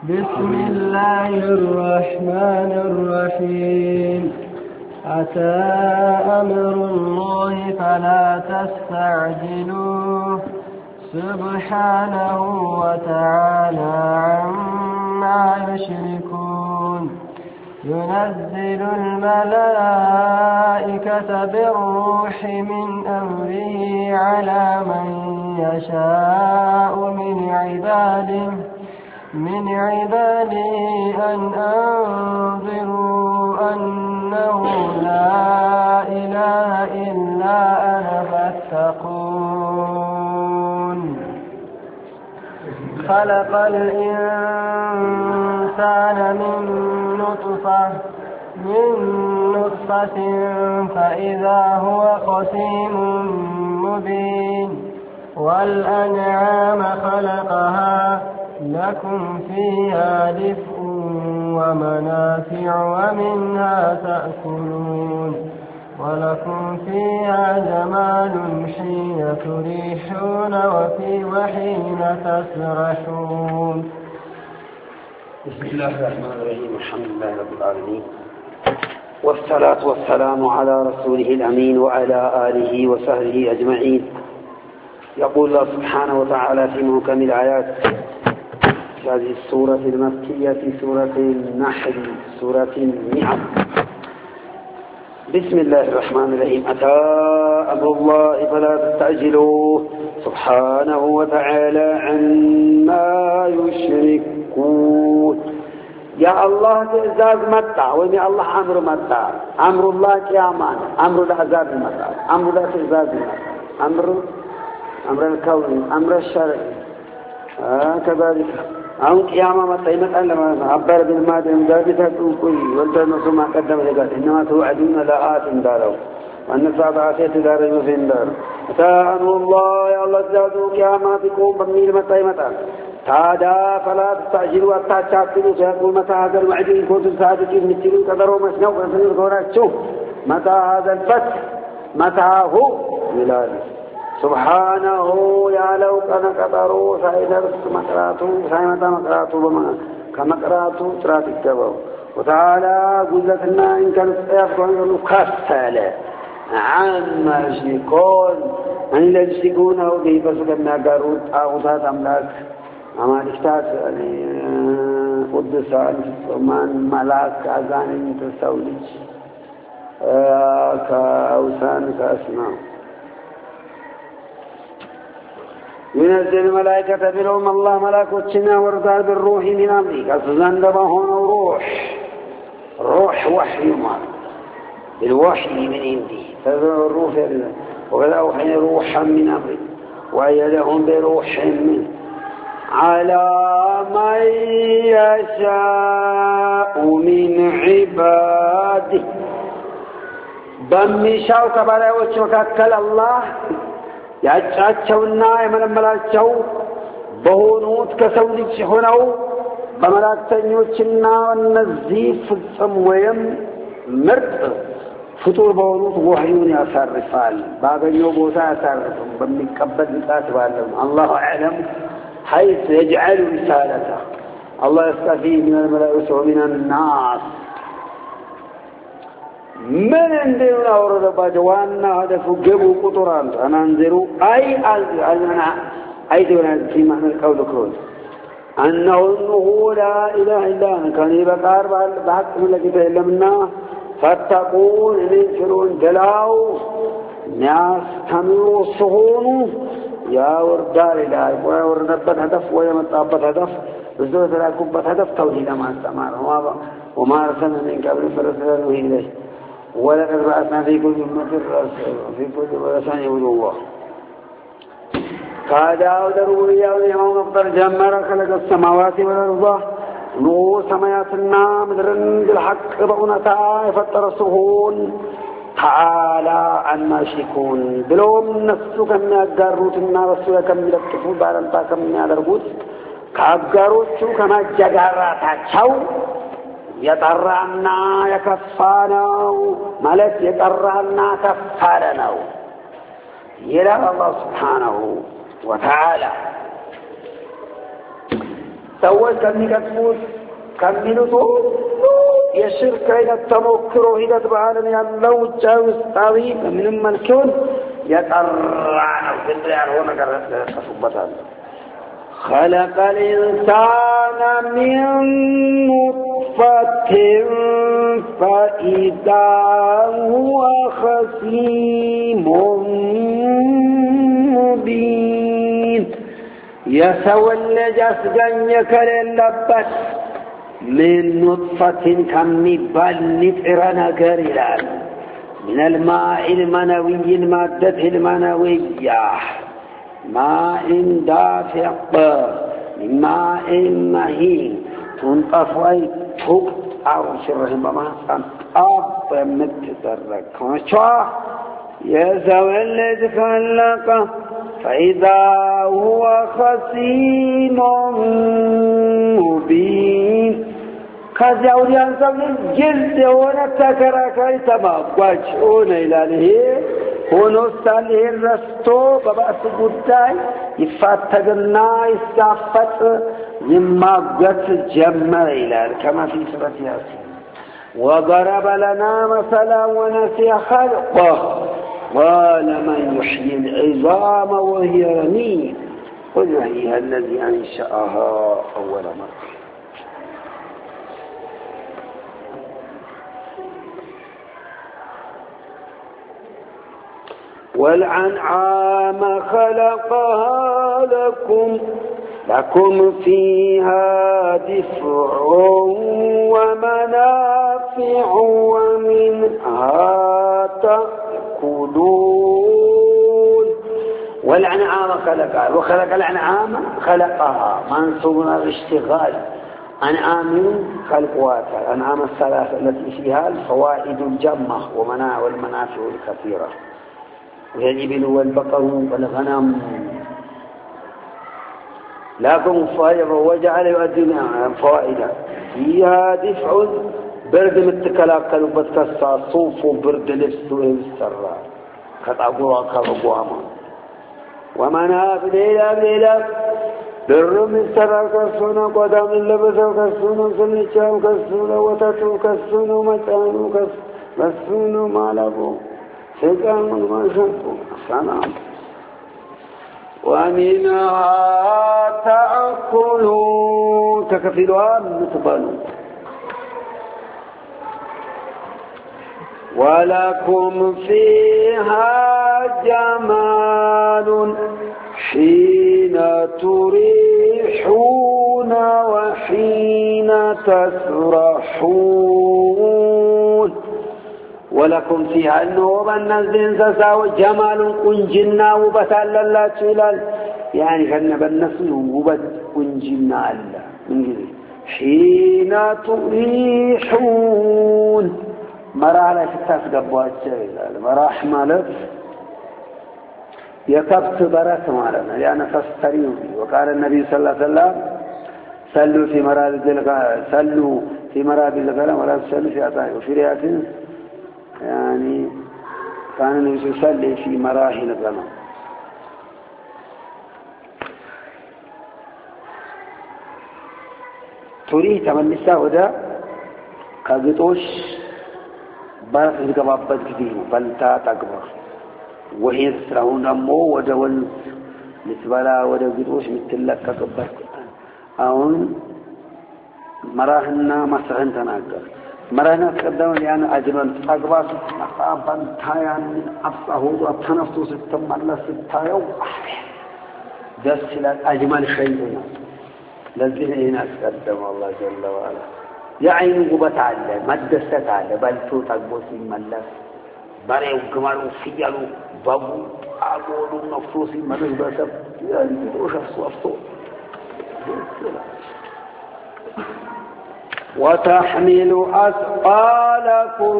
بسم الله الرحمن الرحيم أتى أمر الله فلا تستعجلوه سبحانه وتعالى عما يشركون ينزل الملائكة بالروح من أمره على من يشاء من عباده أن أنذروا أنه لا إله إلا أنا فاتقون خلق الإنسان من نطفة فإذا هو خصيم مبين والأنعام خلقها لكم فيها دفء ومنافع ومنها تأكلون ولكم فيها جمال حين تريحون وحين تسرحون. بسم الله الرحمن الرحيم الحمد لله رب العالمين والصلاة والسلام على رسوله الأمين وعلى آله وصحبه أجمعين. يقول الله سبحانه وتعالى في محكم الآيات في هذه السورة المكية سورة النحل سورة النعم. بسم الله الرحمن الرحيم أتى أمر الله فلا تستعجلوه سبحانه وتعالى عما يشركون. يا الله تزاز متى ويا الله أمر متى أمر الله كيامان أمر العذاب متى أمر الله تزاز أمر الكون أمر الشرع كذلك أو قيامة متى يمتى لما عبر بالمادة ذابتها تقول والتنصر ما قدم لقال إنما توعدون لآت داروا وأن الساعة آتيت دار المفين دار أتى أمر الله يا الله تزادوا قياماتكم بميل متى تادا فلا تستعجلوا حتى تشاكلوا سيقول متى هذا الوعد إن كنتم صادقين مثلوا قدروا مسنوا فسنوا الغورات شوف متى هذا الفتح متى هو ميلاده سبحانه يا لو كان قدروا سايدرس مقراتو سايمتا مقراتو بما كمقراتو ترات الجبو وتعالى قلتنا إن كانت يفقون كسالة عما يشركون من الذي يشركونه به فسكنا قارود أغضات أملاك أما الإشتاك قدس من ملاك أذان تسولج كأوسان كأسماء ينزل الملائكة بلوم الله ملاكوتنا وردال بالروح من أمريكا فزندب هنا روح وحي مال الوحي من عندي فالروح وقد أوحي روحا من أمري وأيدهم بروح منه على من يشاء من عباده بمشاو كبارا وشوكاكل الله ያጫቸውና የመለመላቸው በሆኑት ከሰው ልጅ ሆነው በመላእክተኞችና እነዚህ ፍጹም ወይም ምርጥ ፍጡር በሆኑት ወህዩን ያሳርፋል ባገኘው ቦታ ያሳርፋል በሚቀበል ጣት ባለው አላሁ አዕለም حيث يجعل رسالته الله يستفي من الملائكة ومن الناس من عندنا أورد باجوانا هذا فجبوا قطران أنا أنذروا أي دون في معنى القول كروز أنه لا إله إلا أنا كان يبقار بعد من الذي تهلمنا فاتقون ينفرون جلاو ناس تمروا الصهون يا وردار إلهي ويا وردبت هدف ويا متابت هدف بزدوة لا كبت هدف توحيد ما استمر وما أرسلنا من قبل فرسلنا إليه ولقد بعثنا في كل أمة رسولا يعبدوا الله قال أودروا يوم مقدر جمر خلق السماوات والأرض نور سماياتنا مدرن بالحق بغنتا يفتر الصهون تعالى عما يشركون بلوم نفسه كم يقاروت النار رسولا كم يلقفوا بارنتا كم يدربوت كأقاروت كما جغارات شو يطرعنا يكفانا ملك يطرعنا كفانا إلى الله سبحانه وتعالى سوى كم يكتفون كم ينطو يشرك إلى التمكر إلى بعالم يالله جاوز طويل من الملكون يترعن في الديار هنا كصبتان خلق الإنسان من نطفة فإذا هو خصيم مبين يسوى الجسد يكرلبت من نطفة كمبال نفرنا كرلال من الماء المنوي المادة المنوية ماء دافق من ماء مهين تنطف أي تقطع شرهم بما تنطف متدرك وشوى يسوى الذي خلقه فإذا هو خصيم مبين كذا أولياء سبيل جلد ونتكركي تماقواجون إلى له ونستاله الرستو ببأس قداي يفتقنا يستعفت يماقوات جمع إلى كما في سورة ياسين وضرب لنا مثلا ونسي خلقه قال من يحيي العظام وهي رميم قل يحييها الذي أنشأها أول مرة والأنعام خلقها لكم فيها دفع ومنافع ومنها تأكلون والأنعام خلقها وخلق الأنعام خلقها منصوبنا الاشتغال أنعام خلقها الأنعام الثلاثة التي فيها الفوائد الجمة والمنافع الكثيرة والإبل والبقر والغنم لكم فائدة وجعل يؤدي فوائدا فيها دفع برد متكلاكل وبتكسى صوف وبرد لبس السراء كتعبوا كربواما ومنافع ليلة بر من سراء كسونا قدام اللبسة كسونا سنشام كسونا وتتو كسونا متانو كسونا مالبو سيقام ما شنكو سلام ومنها تأكلون تكفلها متبالون ولكم فيها جمال حين تريحون وحين تسرحون ولكم فيها النوم النزل سساو جمال قنجنا وبتال الله تلال يعني كنا بالنسل وبت قنجنا الله حين تريحون مراحل تسقبوا الشيء مراح مالك يكبت برات مالنا لأن تستريوا وقال النبي صلى الله عليه وسلم صلوا في مرابد الغنم ولا تصلوا في أطاعه وفي رواية يعني كان النبي يصلي في مراحل الغنم تريد تمنسا ودا كغطوش برق يغبابت كثير بلتا تكبر وهي تسرعون أمو ودول نسبلا ودا غطوش متلككبت أون مراحلنا مسرحن تناقر مراحلنا تقدم يعني أجمل أقباس مقابا تايان من أفصاهود وأبتنفتو ستم الله ستايو دس أجمل شيئنا لذين هنا تقدم الله جل وعلا يعين قبط على مدست على بلتو تقبوسي ملس بريو كمالو فيالو بابو أقولو نفسوسي ملس بسب يعني بدوش أفصو وتحمل أثقالكم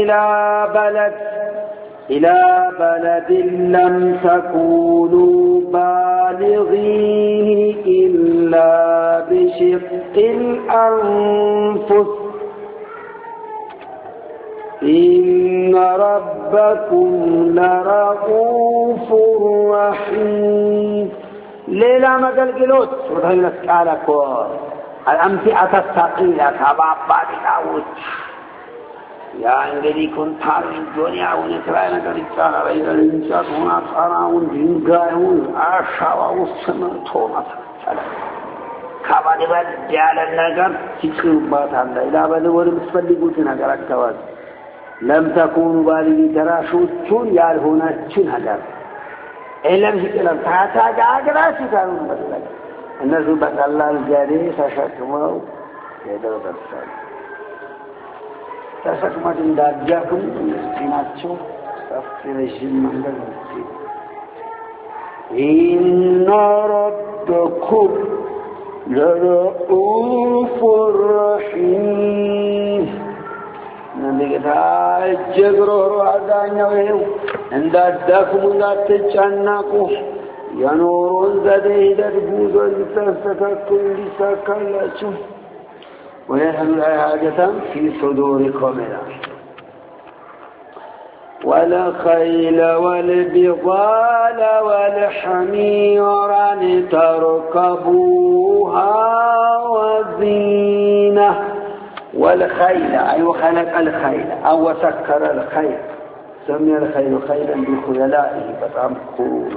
إلى بلد لم تكونوا بالغيه إلا بشق الأنفس إن ربكم لرؤوف رحيم ليلة ما قال قلوت وتهينا سكالكم الأمتعة الثقيلة كباب بعوض يا إنجلي كنت هاري الدنيا ونترى نقريت على إذا الإنسان هنا صارون دينجايون عشرة وسمتونا كبار بدل النجار تكربات الله إلى بدو ورمسفلقوت نجار الكواز لم تكونوا بالي ترى شو تون يال هنا تون هذا إلا بسكلام تاتا جاكرا سكانون بدل الناس بدل الجاري سشكموا يدرو درسال تشكمات دارجاكم ناتشو تفسير الجن من إن ربكم لرؤوف رحيم نبينا جبرو عدانيو عند داكم لا تچاناكو ينورون زديد البوزن تستككم لسكالاتو ويحمل حاجة في صدوركم والخيل والبغال والحمير لتركبوها وزينة والخيل أي خلق الخيل أو سكر الخيل سمي الخيل خيلا بخيلائه فتعمقون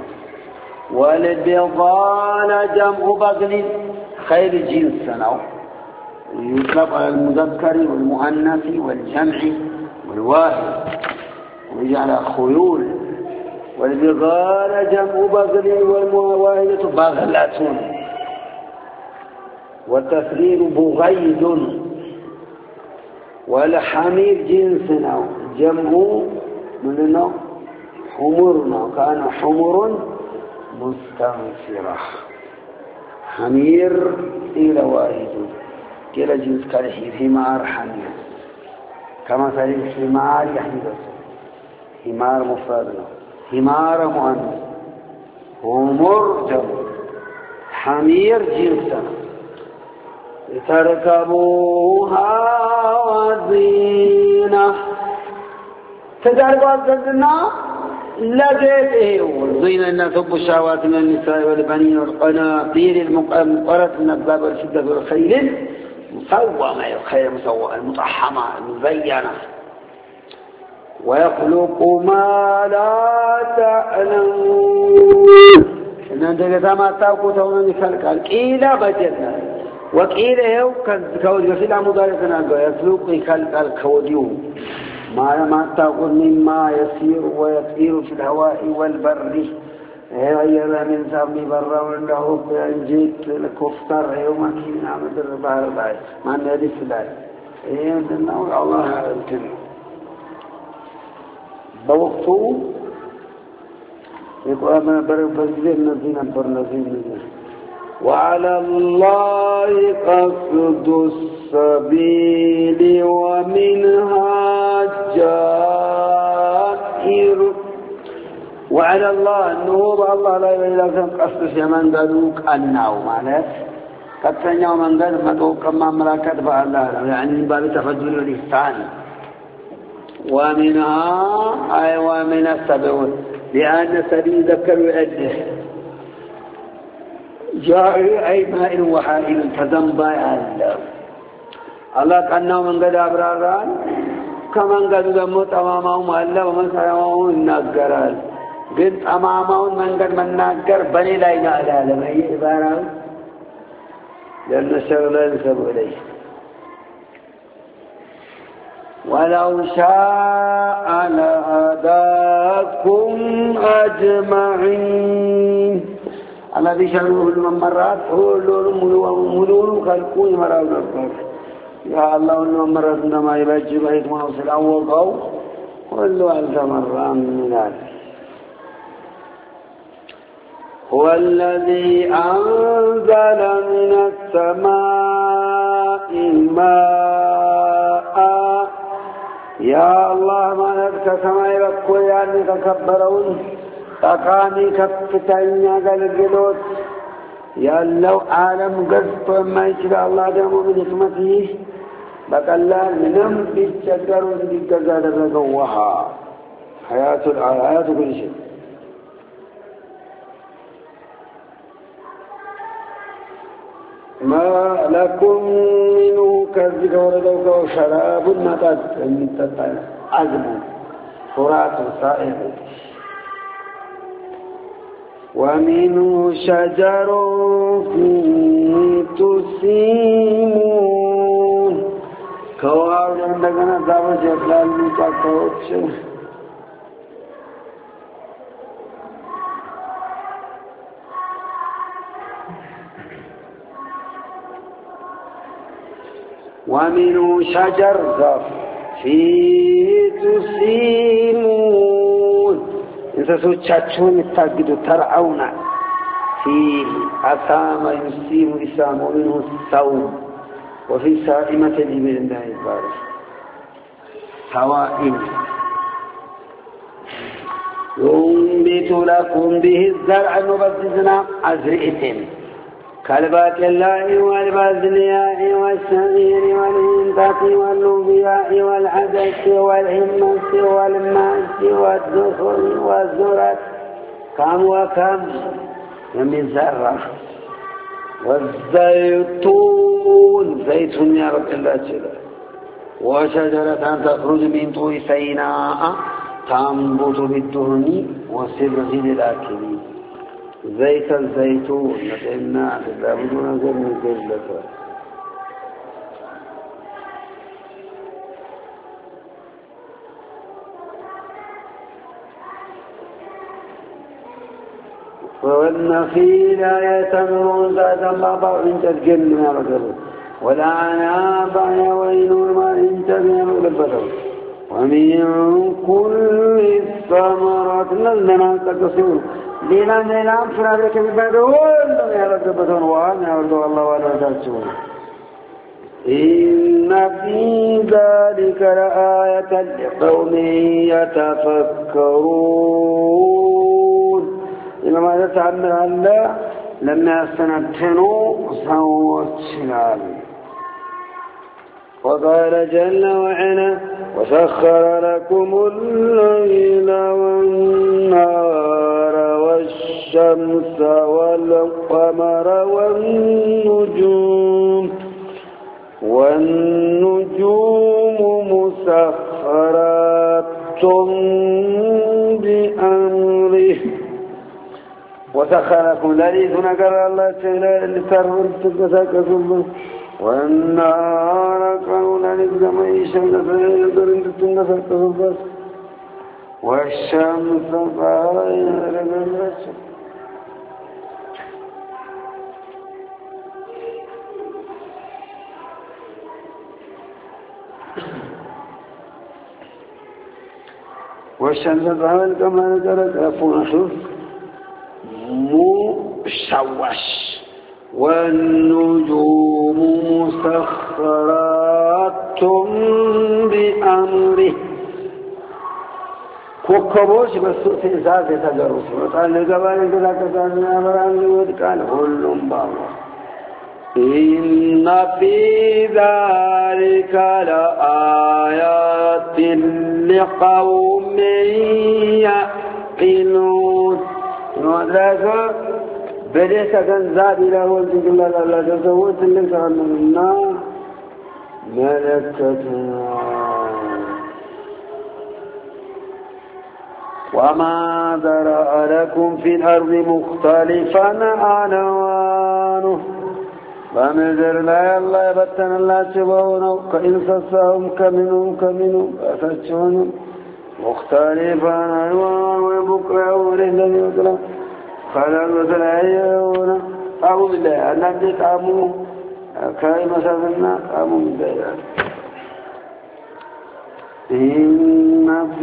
والبغال جمع بغل خيل جنسنا يطلق على المذكر والمؤنث والجمع والواحد ويجعل خيول والبغال جمع بغل والمواهدة بغلة والتفرير بغيد والحمير جنسنا جمع مننا حمرنا كان حمر مستنفرة حمير إلى واحد كلا جنس كالحير حمار حمير كما سألين حمار يحمد حمار مفردنا حمار مؤنث حمر جمع حمير جنسنا لتركبوها وزينة تدربوا الزنا لقيته زين الناس حب الشهوات من النساء والبنين والقناطير المقنطرة من الذهب والفضة والخيل مسومة الخيل مسومة المطحمة المزينة ويخلق ما لا تعلمون إن أنت كما تقول من خلق قيل بجدنا وقيل هو كود يفعل مضارعنا يخلق خلق الكوديو ما تقول مما يسير ويطير في الهواء والبر غير من سامي برا وله بانجيت الكفتر يوم كنا مدر بحر باي ما ندري فلان إنه الله يمكن بوقته يقول ما برزين نزين وعلى الله قصد السبيل ومنها جائر وعلى الله النور الله لا إله إلا هو قصد من ذلك أنه معناه قد سنعوا من ذلك مدوك كما ملاكت فالله يعني من باب تفضل الإحسان ومنها أي ومن السبيل لأن السبيل ذكر يؤده جاء أي ماء وحائل فذنبا الله كأنه من قد أبراران كمن قد ذمت أمامهم ألا ومن سيامهم الناقران قلت أمامهم من قد من ناقر بني لا إله إلا لما هي عبارة لأن الشر لا ينسب إليه ولو شاء لهداكم أجمعين الذي شرعه الممرات هو خلقون مراو نفسك يا الله الممرات إنما يبجي بيت موصل أول قو كله ألف مرة من ذلك هو الذي أنزل من السماء ماء يا الله ما نبك سماء بكل يعني تكبرون تقامي كفتانيا قلقلوت يا لو عالم قصد ما يشرع الله دمه من حكمته بقى الله منهم بيتشكرون بكذا رقوها حياة كل شيء ما لكم منه كذب وردوك وشراب نطت عزم فرات صائب ومنه شجر فيه تسيمون كواب عندنا دعوة جبلال متعكوش ومنه شجر زف فيه تسيمون انت سوچاچون التاقدوا ترعون فيه أسام يسيم إسام منه الثوم وفي سائمة الإبل الله البارس سوائم ينبت لكم به الزرع نبذزنا أزرئتم كالباقلاء والبازلياء والشعير والهندة واللوبياء والعدس والحمص والماس والدخن والذرة كم وكم من زرع والزيتون زيتون يا رب الله جل وشجرة تخرج من طور سيناء تنبت بالدهن والسدر للآكلين زيت الزيتون نتعلنا لا بدون زر من قلة والنخيل يتمرون ذات الله انت الجن يا رجل والعناب وين ما انت من البشر ومن كل الثمرات لنا تقصون لنا نلعب فرابك ببدون يا رب بدون وانا يا رب الله ولا تشون إن في ذلك لآية لقوم يتفكرون إنما يتعمل الله لما يستنبتنوا سوى وقال جل وعلا وسخر لكم الليل والنهار والشمس والقمر والنجوم مسخرات بأمره وسخر لكم الليل نقر الله تعالى لترهر تتساكسوا والنهار قولا لكم عيشا لترهر تتساكسوا والشمس فهي لكم والشمس فهي لكم أفون مشوش والنجوم مسخرات بأمره كوكبوش بسوء إنسان يتجرس وقال لقبال كذا كذا أمران وقال كلهم بابا إن في ذلك لآيات لقوم يعقلون وذلك بديت كنزاب إلى وجه الله لا تزوت لك عنا ملكتنا وما ذرأ لكم في الأرض مختلفا ألوانه فمذر لا الله يبتن الله تبونه كإن سسهم كمنهم أفتشونهم مختلفا ألوان ويبقى ولهن يطلع خلال وتلاعيون قاموا بالله الذي قاموا كائمة سفرنا قاموا بالله إن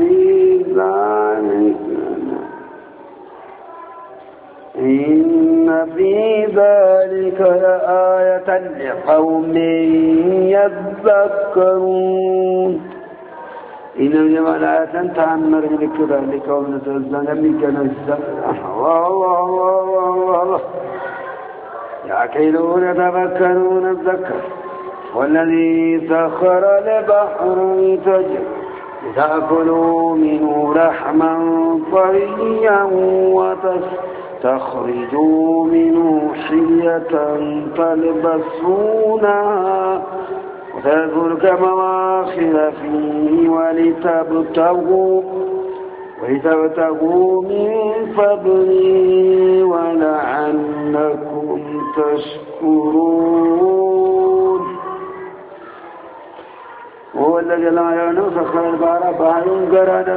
في ذلك لآية لقوم يذكرون إن الجمال آية تعمر بالكبار لقوم تزن بكنزل الله يعقلون يتفكرون الذكر والذي سخر البحر تجري لتأكلوا منه لحما طريا تخرجوا منه حلية تلبسونها وتذكر مواخر فيه ولتبتغوا من فضله ولعلكم تشكرون هو الذي لا يعلم سخر البحر بحر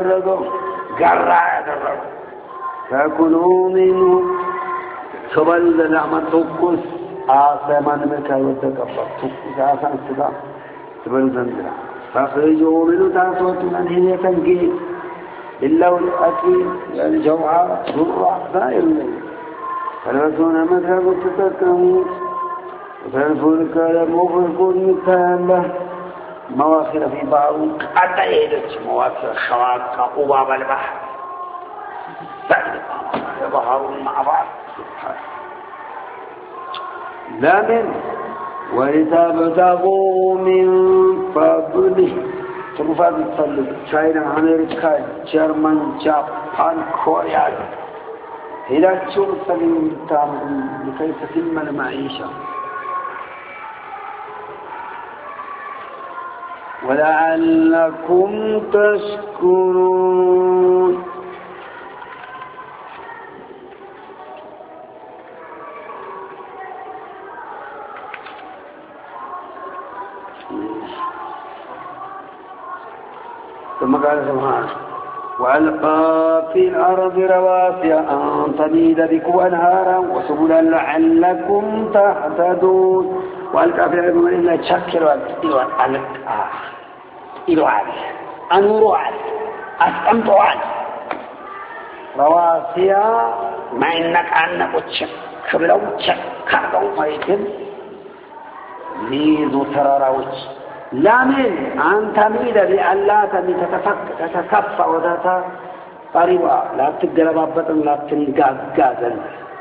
قرى درجه فكلوا منه كبل لعمة تقص آسمان مكاي وتكفر تقص آسان سدا تبل زنجرا فخرجوا منه تاسوتنا هي تنقيد إلا والأكيد يعني جوعة ضرع دائر الليل فلبسونا مذهب التتكموت وفالفلك لمفرق مثاله مواخر في بعض أتيدت مواخر خواتك أباب البحر يظهرون مع بعض لا من ولتبتغوا من فضله تروفات تصلي تشاينا أمريكا جرمن جابان كوريا إذا تشوف سبيل تام لكي تتم المعيشة ولعلكم تشكرون ثم قال سبحانه وألقى في الأرض رواسي أن تميد بكم أنهارا وسبلا لعلكم تهتدون وألقى في الأرض إلا تشكر إلوان أنوروان أسأمتوان رواسي ما إنك أنك تشكر لو تشكر لو فايتم ليذو تراروش لامن أن تميد بألا تتكفى وذات قريبا لا تقربابا لا تنقاقا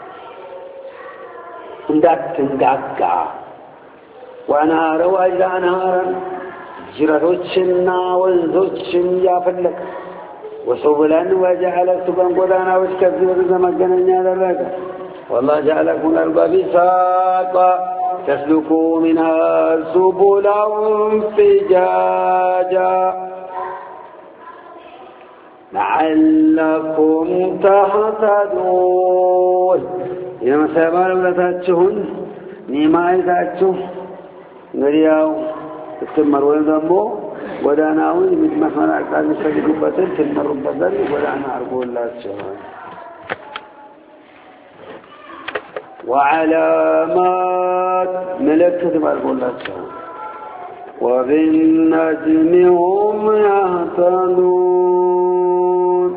وأنهار وإذا أنهارا جرتوشنا والزوشن يافلك وسبلا وجعل سبلا قدانا وشكذب بزمكنا ذلك والله جعلكم الأرض بساطا تسلكوا منها سبلا فجاجا لعلكم تهتدون إنما سيبان ولتاتشهن نيمايتاتشه نرياو تتمرون ذنبو وداناون مثل مثلا أكاد نستجدبتين تنمروا بذل ودانا أرقول الله الشهر وعلامات ملكة أرقول الله الشهر وبالنجم هم يهتدون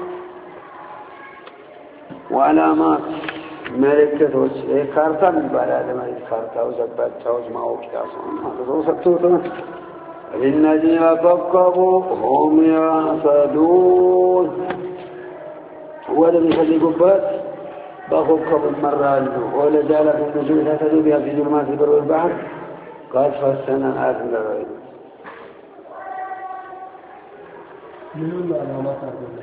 وعلامات ملكة كارتا من بلاد ما كارتا وزبط جوز ما هو كاسون هذا هو سكتوتنا بالنجم كوكبوا هم يهتدون هو الذي يخلقبات بكوكب المرال ولا جعل في النجوم تهتدوا بها في ظلمات البر والبحر قد فصلنا الآيات للغيب من العلامات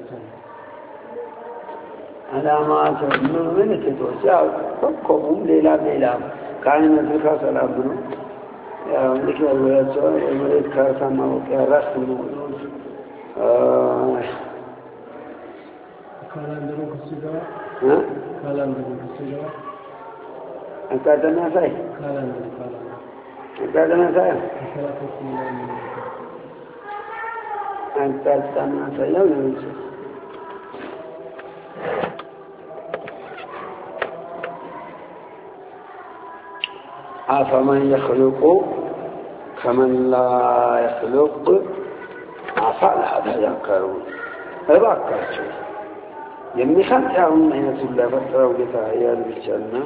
علامات من تتوسع كوكبهم ليلام كان نزلك سلام منه يا عندك الولاد سواء المريض كارثة ما وقع رأس منه كلام دروك السجارة ها كلام دروك السجارة أنت أدنى ساي كلام أنت أدنى ساي أنت أدنى ساي ولا نسي أفمن يخلق كمن لا يخلق أفلا تذكرون أباكرتوا يمي خلق يوم أين سلا فتروا لتعيال بالجنة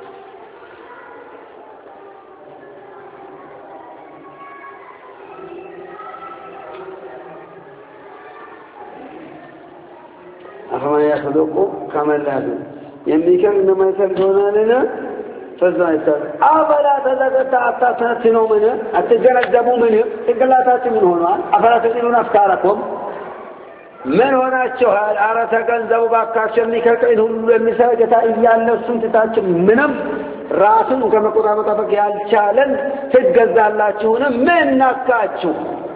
أفمن يخلق كمن لا يخلق يمي كم إنما يخلقون لنا فزايتر أفلا تتنوا منه أتجنزبوا منه إقلاتات من هنا أفلا تجنون أفكاركم من هنا تشوهال أرتا كنزبوا باكاشن لكاكين هلو المساجة إيان نفسون تتاكم منم راسن كما قرآن طبق يالشالن تتقزى الله تشونا من نكاتشو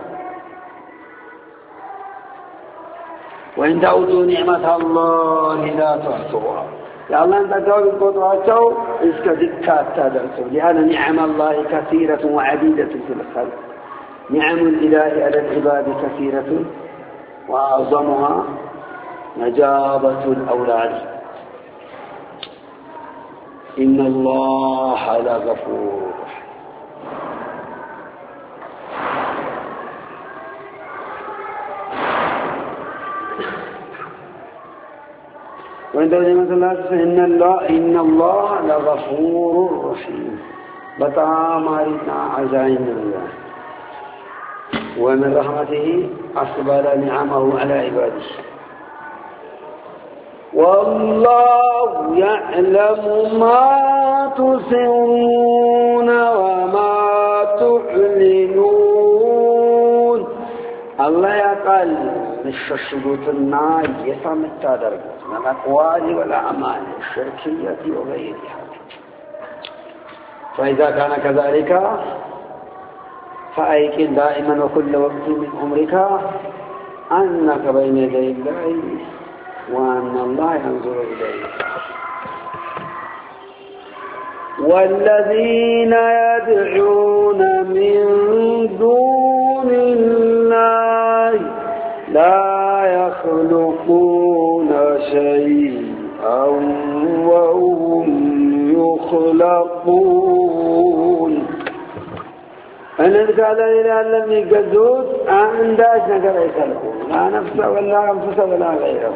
وإن تعودوا نعمة الله لا تحصوها يا الله أنت تقول القدوة إسك ذكات تدرسوا لأن نعم الله كثيرة وعديدة في الخلق نعم الإله على العباد كثيرة وأعظمها نجابة الأولاد إن الله لغفور وعند الله إن الله لغفور رحيم بطعام عريضنا عزائم الله ومن رحمته أقبل نعمه على عباده والله يعلم ما تسرون وما تعلنون الله يقال مش الشروط النار يفهم التدرج من الأقوال والأعمال الشركية وغيرها فإذا كان كذلك فأيقن دائما وكل وقت من عمرك أنك بين يدي الله وأن الله ينظر إليك والذين يدعون من دون الله لا يخلقون شيئا وهم يخلقون أن قال إلى لم يقدود عنداش نقل يخلقون لا نفس ولا أنفس ولا غيره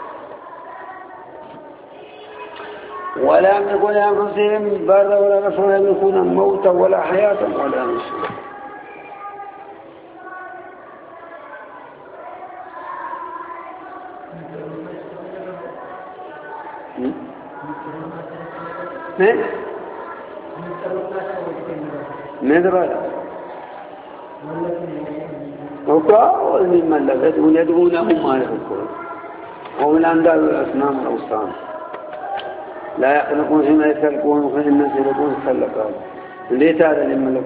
ولا يملكون أنفسهم برا ولا نفسا ولا يملكون موتا ولا حياة ولا نشورا ماذا وقالوا من ملكت ويدعونهم ما يذكرون ومن أندال الأصنام والأوثان لا يخلقون فيما يخلقون وفي الناس يخلقون خلقهم ليس هذا لمن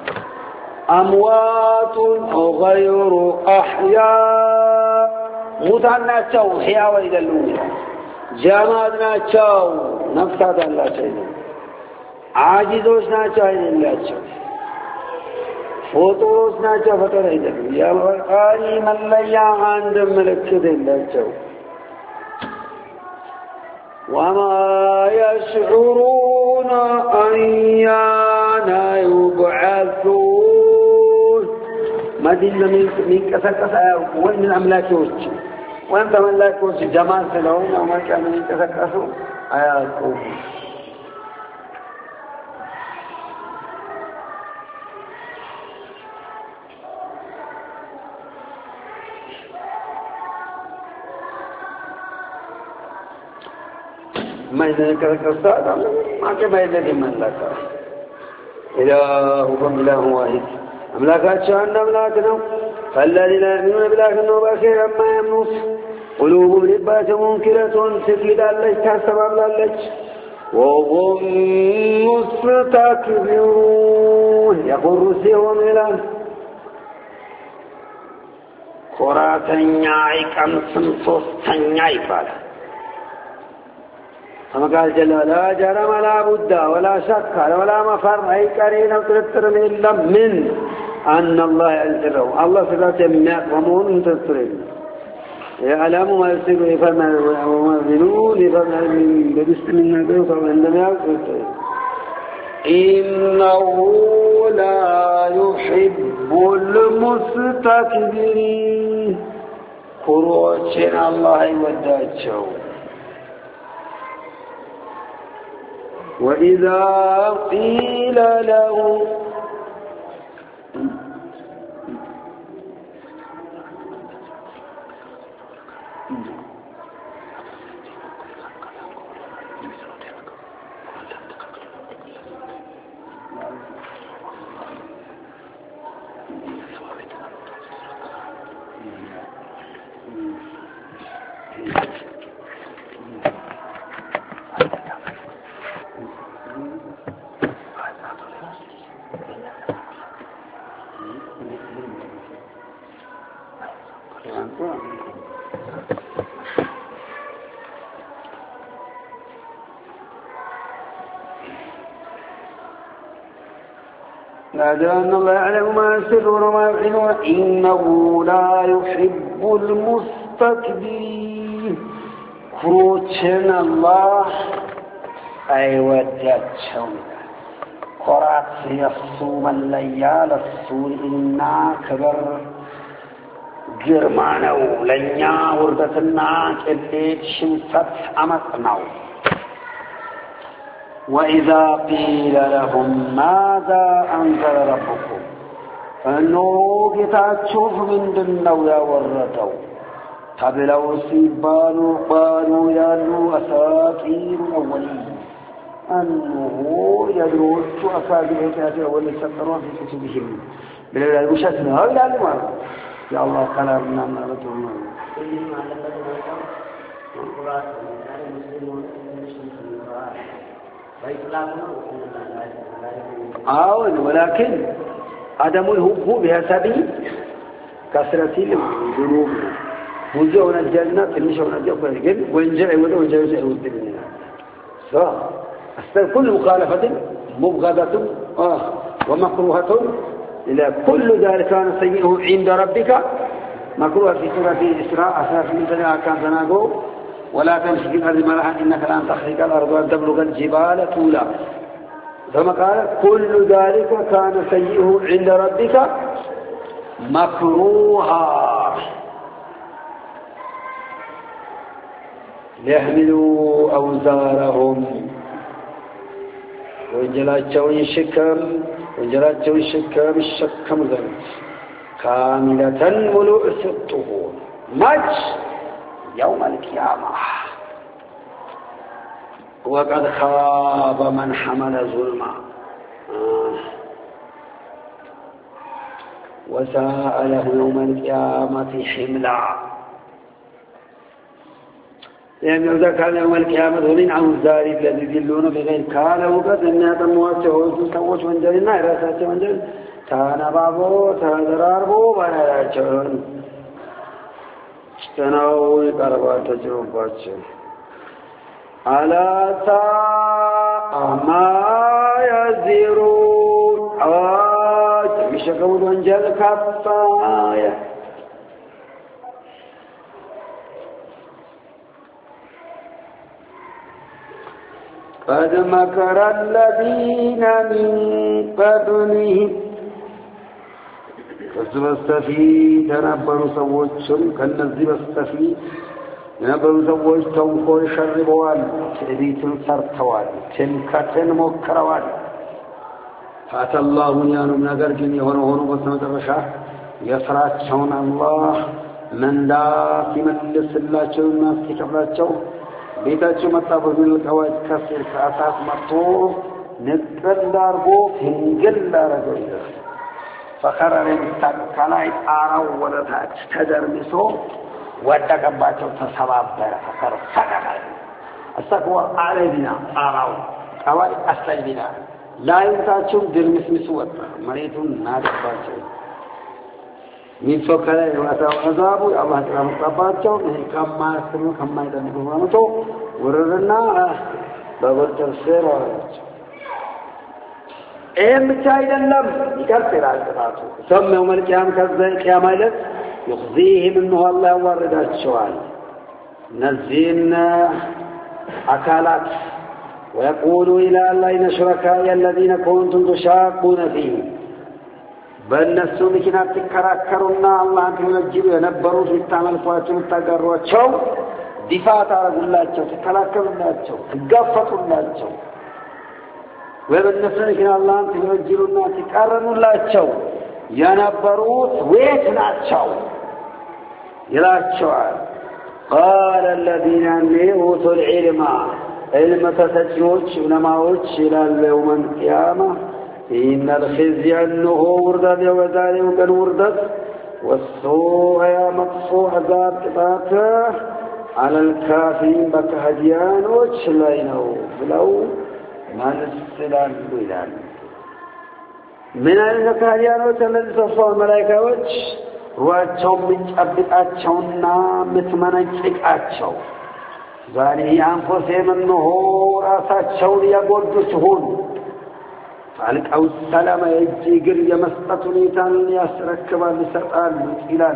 أموات أو غير أحياء متعناتشو حياة وإذا اللونية جامعاتناتشو نفسات الله شيئا عاجزوشناتشو إذا الله شيئا فوتوشناتشو فتر إذا اللونية وقالي من ليا عند ملكت الله شيئا وما يشعرون أيان يبعثون ما دين من كسر وين من أملاك وجه وين تملاك وجه جمال سلون وما كان من كسر آياتهم ما يذكر القصة ما كما يذكر من لك إلهكم إله واحد أملاكات شأن أملاكنا فالذين يؤمنون بالآخرة وبالآخرة ما يموت قلوبهم لباس منكرة تكيد الله تحسب الله وهم مستكبرون يقول رسيهم إلى قراتنياي كمسنسوستنياي فالا كما قال جل لا جرم لا بد ولا شك ولا مفر أي كريم تذكر إلا من أن الله ينزله الله سبحانه يمنع ومون تذكرين يعلم ما يصير وما يفعلون بسم الله فعندما يقول إنه لا يحب المستكبرين خروجنا الله يودعه وإذا قيل له أن الله يعلم ما يسرون وما يعلنون إنه لا يحب المستكبرين كروتشن الله أي وديتشون قرات يصوم الليال السور إنا كبر جرمانو لنيا وردتنا كبيت شنفت أمتناو وإذا قيل لهم ماذا أنزل ربكم أنه كتاتشوف من دنو يا وردو تبلو سيبالو قالوا يالو أساطير الأولين أنه يدروش أساطير الأولين سطروا في كتبهم بلا المشاتنا هذا العلم يا الله كلامنا من رجل ولكن عدم الهب بحسب كثرة الذنوب وجهنا الجنة تنشون الجنة وإنجل وإنجل سيئود منها كل مخالفة مبغضة ومكروهة إلى كل ذلك كان سيئه عند ربك مكروه في سورة الإسراء أساس من ذلك كان تناقو ولا تمشي في الأرض مرحا إنك لن تخرق الأرض وأن تبلغ الجبال طولا ثم قال كل ذلك كان سيئه عند ربك مكروها ليحملوا أوزارهم وانجلاتشو الشكم ذنب كاملة ملوء الطهور مج يوم القيامة وقد خاب من حمل ظلما وساء له يوم القيامة حملا يعني إذا كان يوم القيامة ظلين عن الزاري الذي يذلون بغير كان وقد أن يتموات ويسوش من جلنا إراسات من جل تانا بابو تهدراربو بنا راجعون تناوي قربات تجربات ألا ساء ما يزرون بشكل وانجل كفاية قد مكر الذين من قبلهم كذبستفي تنبروا سووشن كالنزي بستفي تنبروا سووش تنقل شربوان تأبيتن سرطوان تنكتن مكروان فأتى الله يانم نقر جن يهونه بسنة الرشاة يسرات شون الله من لا من لسلا شون الناس كفلات شون بيتاچو مطابو من القواعد كسر اساس مطو نقل داربو فنجل داربو فخرر كلاي طارو ولتاچ تدرمسو ودقباچو تسبابر فكر فقط استقوا علينا طارو قواعد استيبنا لا يمتاچو درمسمسو وط مريتون نادباچو من فكره وعذابه الله تعالى مطاباچو كما يسمو كما يدنبو وررنا بابتر سير ብቻ አይደለም ይከፍራል ተራቱ ثم يوم القيامة ከዚያ ማለት يخزيهم انه الله ያዋርዳቸዋል ነዚህን አካላት ويقول الى الله ان شركاء الذين كنتم تشاقون فيه በእነሱ ምክንያት ተከራከሩና አላህን ተወጅቡ የነበሩት ይታመልኳቸው ተጋሯቸው ዲፋት አረጉላቸው ተከላከሉላቸው ተጋፈጡላቸው ወበእነሱ ምክንያት አላህን ተወጅቡና ተቃረኑላቸው የነበሩት ወይት ናቸው ይላቸዋል قال الذين اوتوا العلم علم تسجوش ولماوش الى يوم القيامه إن الخزي أنه وردت وذلك وكان وردت والسوء يا مقصوح ذات قطاته على الكافرين بكهديان وشلينه فلو ما نسلان بلان من الكهديان الذي تصفوا الملائكة وش رواتشو من أبدأتشونا متمنجئاتشو ذلك أنفسهم أنه راساتشو ليقود سهون فعلك أو السلام يجيقر يمسطني تان يسركب بسطال إلان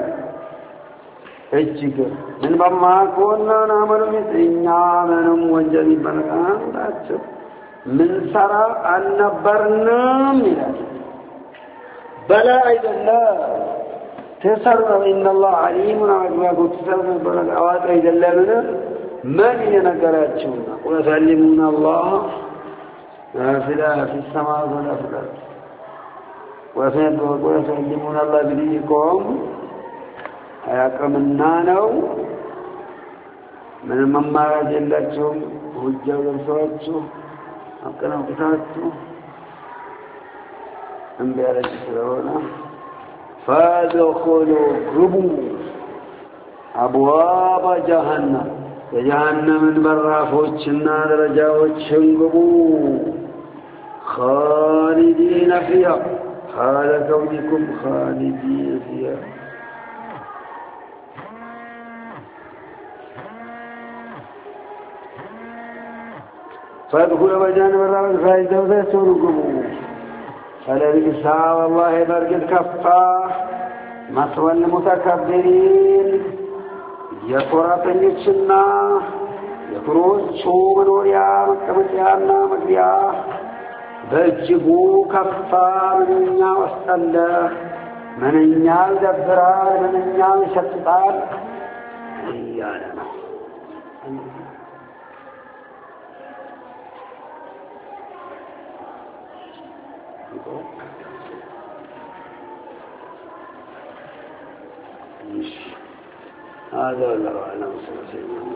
يجيقر من بما كنا نعمل مثلنا منهم وانجلي بلقان تاتشو من سراء النبرنا ملا بلا أيضا لا تسرنا إن الله عليم وما قلت تسرنا بلا أوات أيضا لا من ينقراتشونا ويسلمون الله في السماء ولا في الأرض ويسلمون الله بدينكم أياكم النانو من الممارة جلتهم وجه ورسواتهم أبقنا وقتاتهم أنبياء رجسرونا فادخلوا قبوا أبواب جهنم جهنم برافوچنا درجاوچن قبوا خالدين فيها حال كونكم خالدين فيها فادخلوا بجانب الرابط فايدة وذاتون فلذلك سعى والله برقد كفا مثوى المتكبرين يقرأتن يتشنا يقرون شو منوريا مكمتيانا مقريا بجبو كفا مننيا وستلا مننيا دبرال مننيا شتطال إيانا هذا الله أعلم.